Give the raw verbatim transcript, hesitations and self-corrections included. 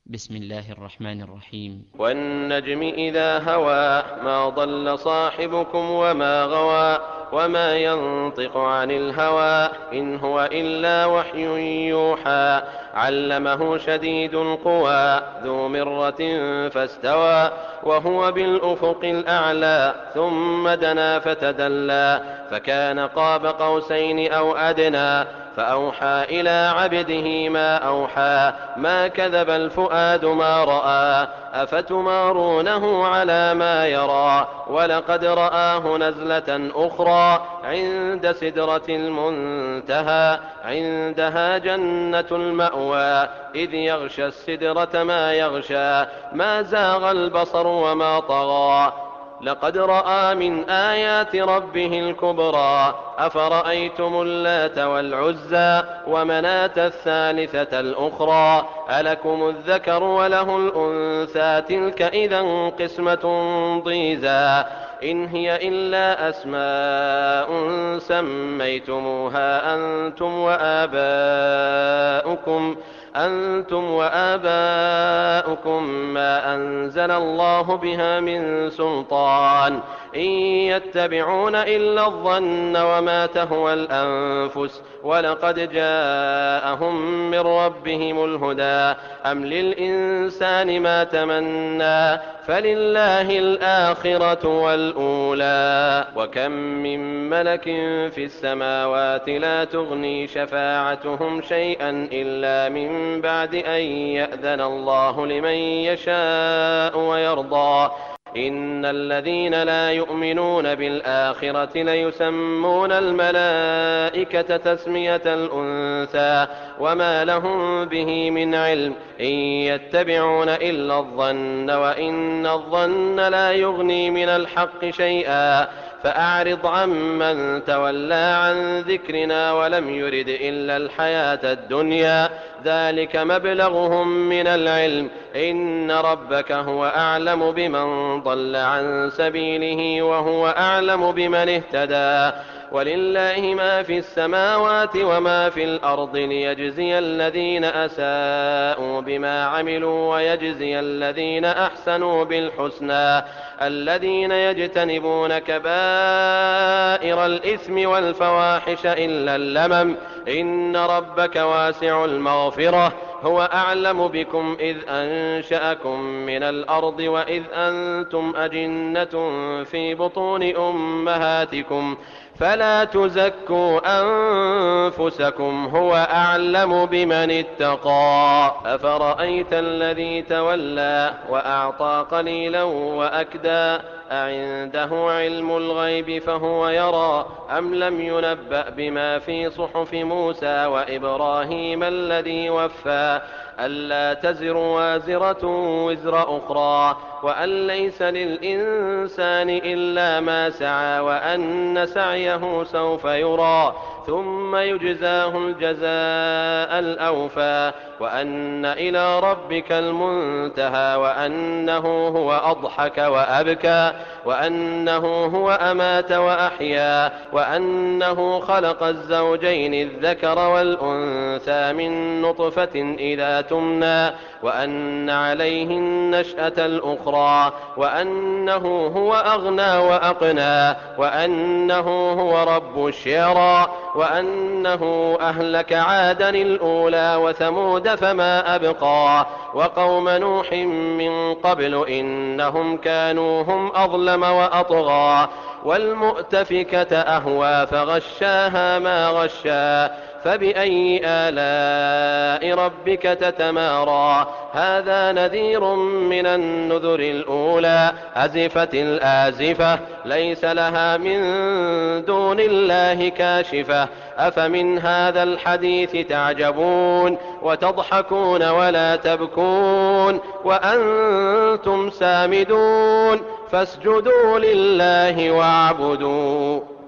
بسم الله الرحمن الرحيم. والنجم إذا هوى ما ضل صاحبكم وما غوى وما ينطق عن الهوى إن هو إلا وحي يوحى علمه شديد القوى ذو مرة فاستوى وهو بالأفق الأعلى ثم دنا فتدلى فكان قاب قوسين أو أدنى فأوحى إلى عبده ما أوحى ما كذب الفؤاد ما رأى أفتمارونه على ما يرى ولقد رآه نزلة أخرى عند سدرة المنتهى عندها جنة المأوى إذ يغشى السدرة ما يغشى ما زاغ البصر وما طغى لقد رأى من آيات ربه الكبرى أفرأيتم اللات والعزى ومناة الثالثة الأخرى ألكم الذكر وله الأنثى تلك إذا قسمة ضيزى إن هي إلا أسماء سميتموها أنتم وآباؤكم أنتم وآباؤكم ما أنزل الله بها من سلطان إن يتبعون إلا الظن وما تهوى الأنفس ولقد جاءهم من ربهم الهدى أم للإنسان ما تمنى فلله الآخرة والأولى وكم من ملك في السماوات لا تغني شفاعتهم شيئا إلا من بعد أن يأذن الله لمن يشاء ويرضى إن الذين لا يؤمنون بالآخرة ليسمون الملائكة تسمية الأنثى وما لهم به من علم إن يتبعون إلا الظن وإن الظن لا يغني من الحق شيئا فأعرض عمن تولى عن ذكرنا ولم يرد إلا الحياة الدنيا ذلك مبلغهم من العلم إن ربك هو أعلم بمن ضل عن سبيله وهو أعلم بمن اهتدى ولله ما في السماوات وما في الأرض ليجزي الذين أساءوا بما عملوا ويجزي الذين أحسنوا بالحسنى الذين يجتنبون كبائر الإثم والفواحش إلا اللمم إن ربك واسع المغفرة هو أعلم بكم إذ أنشأكم من الأرض وإذ أنتم أجنة في بطون أمهاتكم فلا تزكوا أنفسكم هو أعلم بمن اتقى أفرأيت الذي تولى وأعطى قليلا وأكدى أعنده علم الغيب فهو يرى أم لم ينبأ بما في صحف موسى وإبراهيم الذي وفى ألا تزر وازرة وزر أخرى وأن ليس للإنسان إلا ما سعى وأن سعيه سوف يرى ثم يجزاه الجزاء الأوفى وأن إلى ربك المنتهى وأنه هو أضحك وأبكى وأنه هو أمات وأحيا وأنه خلق الزوجين الذكر والأنثى من نطفة إذا تمنى وأن عليه النشأة الأخرى وأنه هو أغنى وأقنى وأنه هو رب الشعرى وأنه أهلك عادا الأولى وثمود فما أبقى وقوم نوح من قبل إنهم كانوا هم أظلم وأطغى والمؤتفكة أهوى فغشاها ما غشا فبأي آلاء ربك تتمارى هذا نذير من النذر الأولى أزفت الآزفة ليس لها من دون الله كاشفة أفمن هذا الحديث تعجبون وتضحكون ولا تبكون وأنتم سامدون فاسجدوا لله واعبدوا